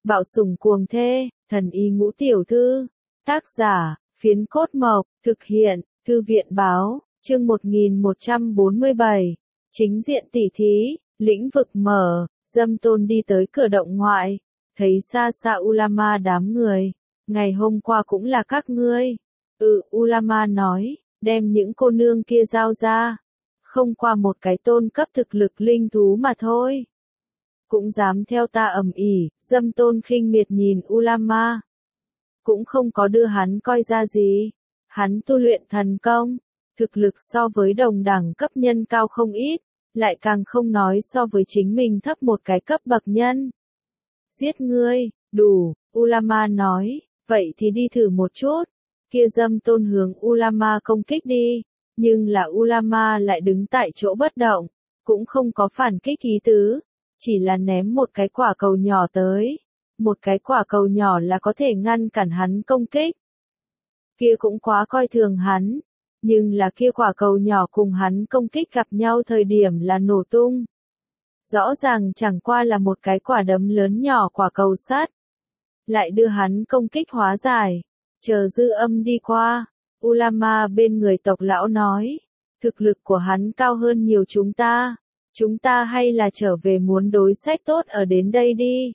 Bạo sủng cuồng thê, thần y ngũ tiểu thư. Tác giả, Phiến Cốt Mộc, thực hiện, Thư viện Báo, chương 1147. Chính diện tỉ thí, lĩnh vực mở, Dâm Tôn đi tới cửa động ngoại, thấy xa xa Ulama đám người. Ngày hôm qua cũng là các ngươi. Ulama nói, đem những cô nương kia giao ra. Không qua một cái tôn cấp thực lực linh thú mà thôi. Cũng dám theo ta ầm ĩ. Dâm Tôn khinh miệt nhìn Ulama. Cũng không có đưa hắn coi ra gì. Hắn tu luyện thần công, thực lực so với đồng đẳng cấp nhân cao không ít, lại càng không nói so với chính mình thấp một cái cấp bậc nhân. Giết ngươi, đủ, Ulama nói, vậy thì đi thử một chút. Kia Dâm Tôn hướng Ulama công kích đi, nhưng là Ulama lại đứng tại chỗ bất động, cũng không có phản kích ý tứ, chỉ là ném một cái quả cầu nhỏ tới. Một cái quả cầu nhỏ là có thể ngăn cản hắn công kích. Kia cũng quá coi thường hắn, nhưng là kia quả cầu nhỏ cùng hắn công kích gặp nhau thời điểm là nổ tung. Rõ ràng chẳng qua là một cái quả đấm lớn nhỏ quả cầu sắt, lại đưa hắn công kích hóa giải. Chờ dư âm đi qua, Ulama bên người tộc lão nói, thực lực của hắn cao hơn nhiều chúng ta hay là trở về muốn đối sách tốt ở đến đây đi.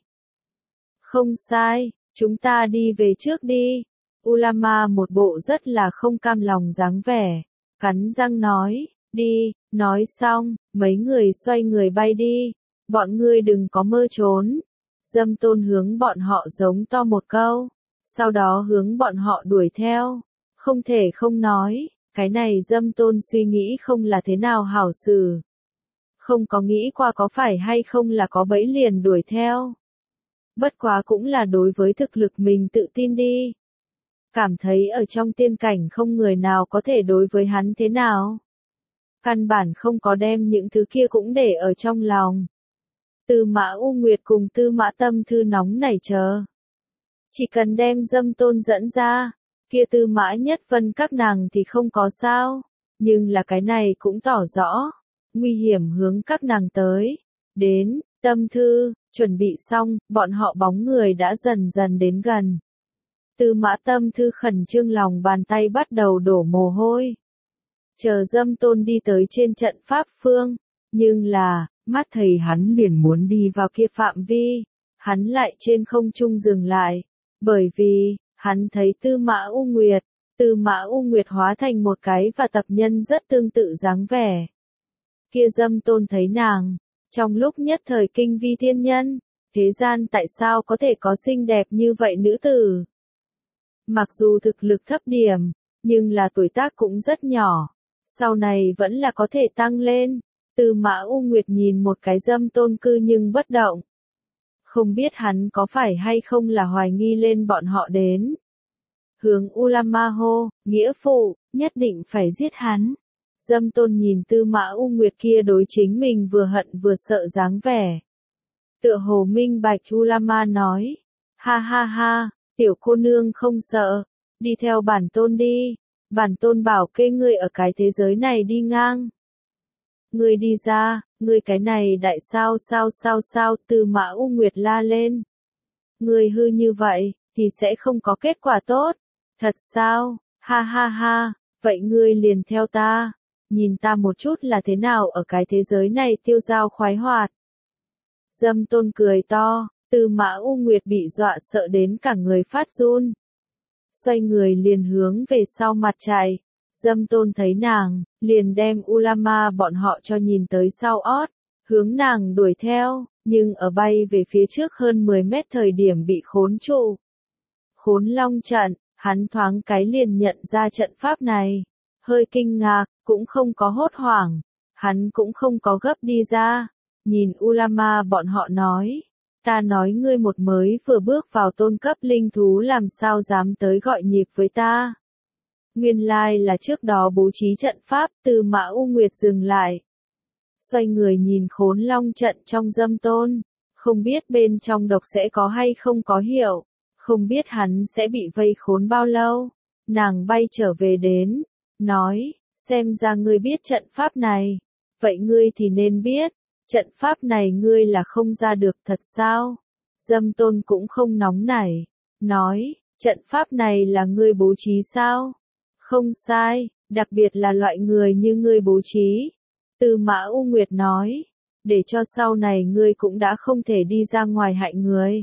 Không sai, chúng ta đi về trước đi. Ulama một bộ rất là không cam lòng dáng vẻ, cắn răng nói, đi, nói xong, mấy người xoay người bay đi, bọn ngươi đừng có mơ trốn. Dâm Tôn hướng bọn họ giống to một câu, sau đó hướng bọn họ đuổi theo, không thể không nói, cái này Dâm Tôn suy nghĩ không là thế nào hảo xử. Không có nghĩ qua có phải hay không là có bẫy liền đuổi theo. Bất quá cũng là đối với thực lực mình tự tin đi. Cảm thấy ở trong tiên cảnh không người nào có thể đối với hắn thế nào. Căn bản không có đem những thứ kia cũng để ở trong lòng. Tư Mã U Nguyệt cùng Tư Mã Tâm Thư nóng nảy chờ. Chỉ cần đem Dâm Tôn dẫn ra, kia Tư Mã Nhất Vân các nàng thì không có sao. Nhưng là cái này cũng tỏ rõ, nguy hiểm hướng các nàng tới. Đến, Tâm Thư, chuẩn bị xong, bọn họ bóng người đã dần dần đến gần. Tư Mã Tâm Thư khẩn trương lòng bàn tay bắt đầu đổ mồ hôi. Chờ Dâm Tôn đi tới trên trận pháp phương, nhưng là, mắt thấy hắn liền muốn đi vào kia phạm vi, hắn lại trên không trung dừng lại, bởi vì, hắn thấy Tư Mã U Nguyệt hóa thành một cái và tập nhân rất tương tự dáng vẻ. Kia Dâm Tôn thấy nàng, trong lúc nhất thời kinh vi thiên nhân, thế gian tại sao có thể có xinh đẹp như vậy nữ tử? Mặc dù thực lực thấp điểm, nhưng là tuổi tác cũng rất nhỏ, sau này vẫn là có thể tăng lên. Tư Mã U Nguyệt nhìn một cái Dâm Tôn cư nhưng bất động. Không biết hắn có phải hay không là hoài nghi lên bọn họ đến. Hướng Ulama hô, nghĩa phụ, nhất định phải giết hắn. Dâm Tôn nhìn Tư Mã U Nguyệt kia đối chính mình vừa hận vừa sợ dáng vẻ. Tựa hồ minh bạch. Ulama nói, ha ha ha, tiểu cô nương không sợ, đi theo bản tôn đi, bản tôn bảo kê ngươi ở cái thế giới này đi ngang. Ngươi đi ra, ngươi cái này đại sao, Tư Mã U Nguyệt la lên. Ngươi hư như vậy, thì sẽ không có kết quả tốt. Thật sao, ha ha ha, vậy ngươi liền theo ta. Nhìn ta một chút là thế nào ở cái thế giới này tiêu dao khoái hoạt. Dâm Tôn cười to, Tư Mã U Nguyệt bị dọa sợ đến cả người phát run. Xoay người liền hướng về sau mặt chạy. Dâm Tôn thấy nàng, liền đem Ulama bọn họ cho nhìn tới sau ót, hướng nàng đuổi theo, nhưng ở bay về phía trước hơn 10 mét thời điểm bị khốn trụ. Khốn Long trận, hắn thoáng cái liền nhận ra trận pháp này. Hơi kinh ngạc, cũng không có hốt hoảng, hắn cũng không có gấp đi ra, nhìn Ulama bọn họ nói, ta nói ngươi một mới vừa bước vào tôn cấp linh thú làm sao dám tới gọi nhịp với ta. Nguyên lai là trước đó bố trí trận pháp. Tư Mã U Nguyệt dừng lại, xoay người nhìn khốn long trận trong Dâm Tôn, không biết bên trong độc sẽ có hay không có hiệu, không biết hắn sẽ bị vây khốn bao lâu. Nàng bay trở về đến, nói, xem ra ngươi biết trận pháp này, vậy ngươi thì nên biết, trận pháp này ngươi là không ra được thật sao? Dâm Tôn cũng không nóng nảy, nói, trận pháp này là ngươi bố trí sao? Không sai, đặc biệt là loại người như ngươi bố trí. Tư Mã U Nguyệt nói, để cho sau này ngươi cũng đã không thể đi ra ngoài hại người.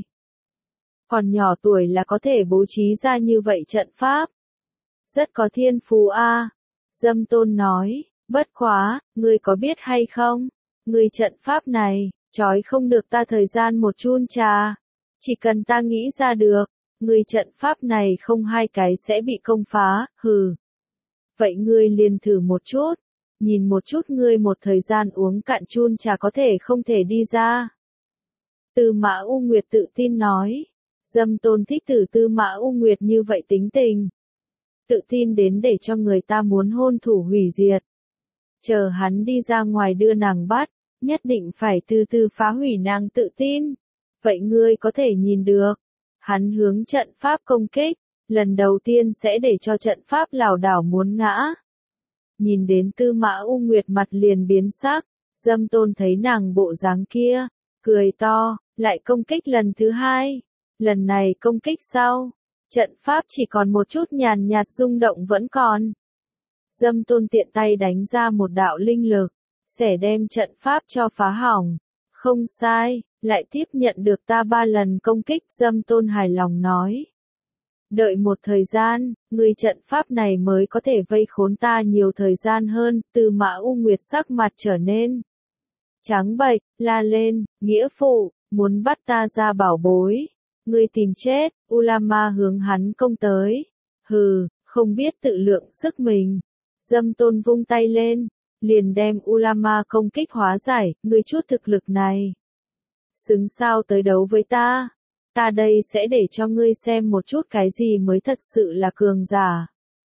Còn nhỏ tuổi là có thể bố trí ra như vậy trận pháp. Rất có thiên phú a. Dâm Tôn nói, bất quá, ngươi có biết hay không? Ngươi trận pháp này, trói không được ta thời gian một chun trà. Chỉ cần ta nghĩ ra được, ngươi trận pháp này không hai cái sẽ bị công phá, hừ. Vậy ngươi liền thử một chút, nhìn một chút ngươi một thời gian uống cạn chun trà có thể không thể đi ra. Tư Mã U Nguyệt tự tin nói, Dâm Tôn thích thử Tư Mã U Nguyệt như vậy tính tình. Tự tin đến để cho người ta muốn hôn thủ hủy diệt. Chờ hắn đi ra ngoài đưa nàng bắt, nhất định phải từ từ phá hủy nàng tự tin. Vậy ngươi có thể nhìn được, hắn hướng trận pháp công kích, lần đầu tiên sẽ để cho trận pháp lảo đảo muốn ngã. Nhìn đến Tư Mã U Nguyệt mặt liền biến sắc, Dâm Tôn thấy nàng bộ dáng kia, cười to, lại công kích lần thứ hai. Lần này công kích sau, trận pháp chỉ còn một chút nhàn nhạt rung động vẫn còn. Dâm Tôn tiện tay đánh ra một đạo linh lực, sẽ đem trận pháp cho phá hỏng. Không sai, lại tiếp nhận được ta 3 lần công kích, Dâm Tôn hài lòng nói. Đợi một thời gian, người trận pháp này mới có thể vây khốn ta nhiều thời gian hơn, Tư Mã U Nguyệt sắc mặt trở nên trắng bệch, la lên, nghĩa phụ, muốn bắt ta ra bảo bối. Ngươi tìm chết, Ulama hướng hắn công tới. Hừ, không biết tự lượng sức mình. Dâm Tôn vung tay lên, liền đem Ulama công kích hóa giải, ngươi chút thực lực này. Xứng sao tới đấu với ta? Ta đây sẽ để cho ngươi xem một chút cái gì mới thật sự là cường giả.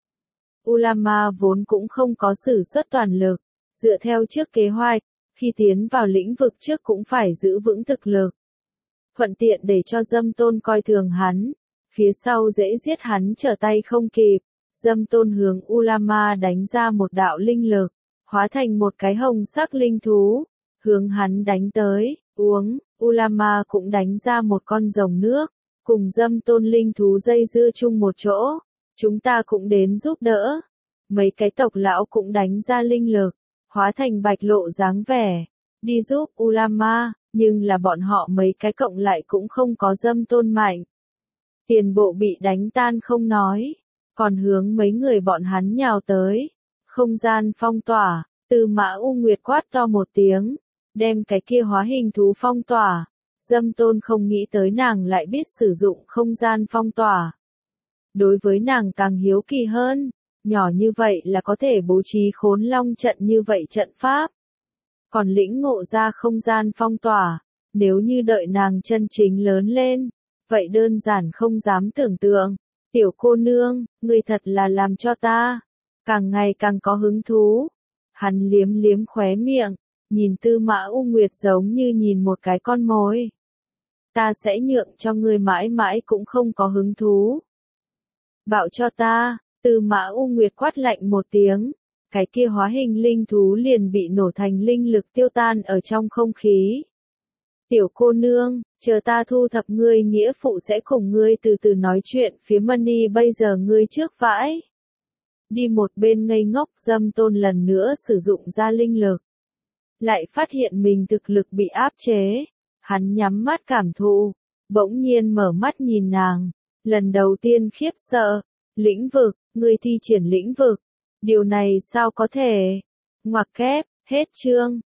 Ulama vốn cũng không có sử xuất toàn lực, dựa theo trước kế hoạch, khi tiến vào lĩnh vực trước cũng phải giữ vững thực lực. Thuận tiện để cho Dâm Tôn coi thường hắn, phía sau dễ giết hắn trở tay không kịp. Dâm Tôn hướng Ulama đánh ra một đạo linh lực, hóa thành một cái hồng sắc linh thú, hướng hắn đánh tới, uống, Ulama cũng đánh ra một con rồng nước, cùng Dâm Tôn linh thú dây dưa chung một chỗ, chúng ta cũng đến giúp đỡ. Mấy cái tộc lão cũng đánh ra linh lực, hóa thành bạch lộ dáng vẻ, đi giúp Ulama, nhưng là bọn họ mấy cái cộng lại cũng không có Dâm Tôn mạnh. Tiền bộ bị đánh tan không nói, còn hướng mấy người bọn hắn nhào tới. Không gian phong tỏa, Tư Mã U Nguyệt quát to một tiếng, đem cái kia hóa hình thú phong tỏa. Dâm Tôn không nghĩ tới nàng lại biết sử dụng không gian phong tỏa. Đối với nàng càng hiếu kỳ hơn, nhỏ như vậy là có thể bố trí khốn long trận như vậy trận pháp. Còn lĩnh ngộ ra không gian phong tỏa, nếu như đợi nàng chân chính lớn lên, vậy đơn giản không dám tưởng tượng. Tiểu cô nương, ngươi thật là làm cho ta càng ngày càng có hứng thú. Hắn liếm liếm khóe miệng, nhìn Tư Mã U Nguyệt giống như nhìn một cái con mồi. Ta sẽ nhượng cho ngươi mãi mãi cũng không có hứng thú. Bạo cho ta, Tư Mã U Nguyệt quát lạnh một tiếng, cái kia hóa hình linh thú liền bị nổ thành linh lực tiêu tan ở trong không khí. Tiểu cô nương, chờ ta thu thập ngươi nghĩa phụ sẽ cùng ngươi từ từ nói chuyện, phía Money bây giờ ngươi trước vãi. Đi một bên ngây ngốc, Dâm Tôn lần nữa sử dụng ra linh lực. Lại phát hiện mình thực lực bị áp chế. Hắn nhắm mắt cảm thụ, bỗng nhiên mở mắt nhìn nàng. Lần đầu tiên khiếp sợ, lĩnh vực, ngươi thi triển lĩnh vực. Điều này sao có thể? Ngoặc kép, hết chương.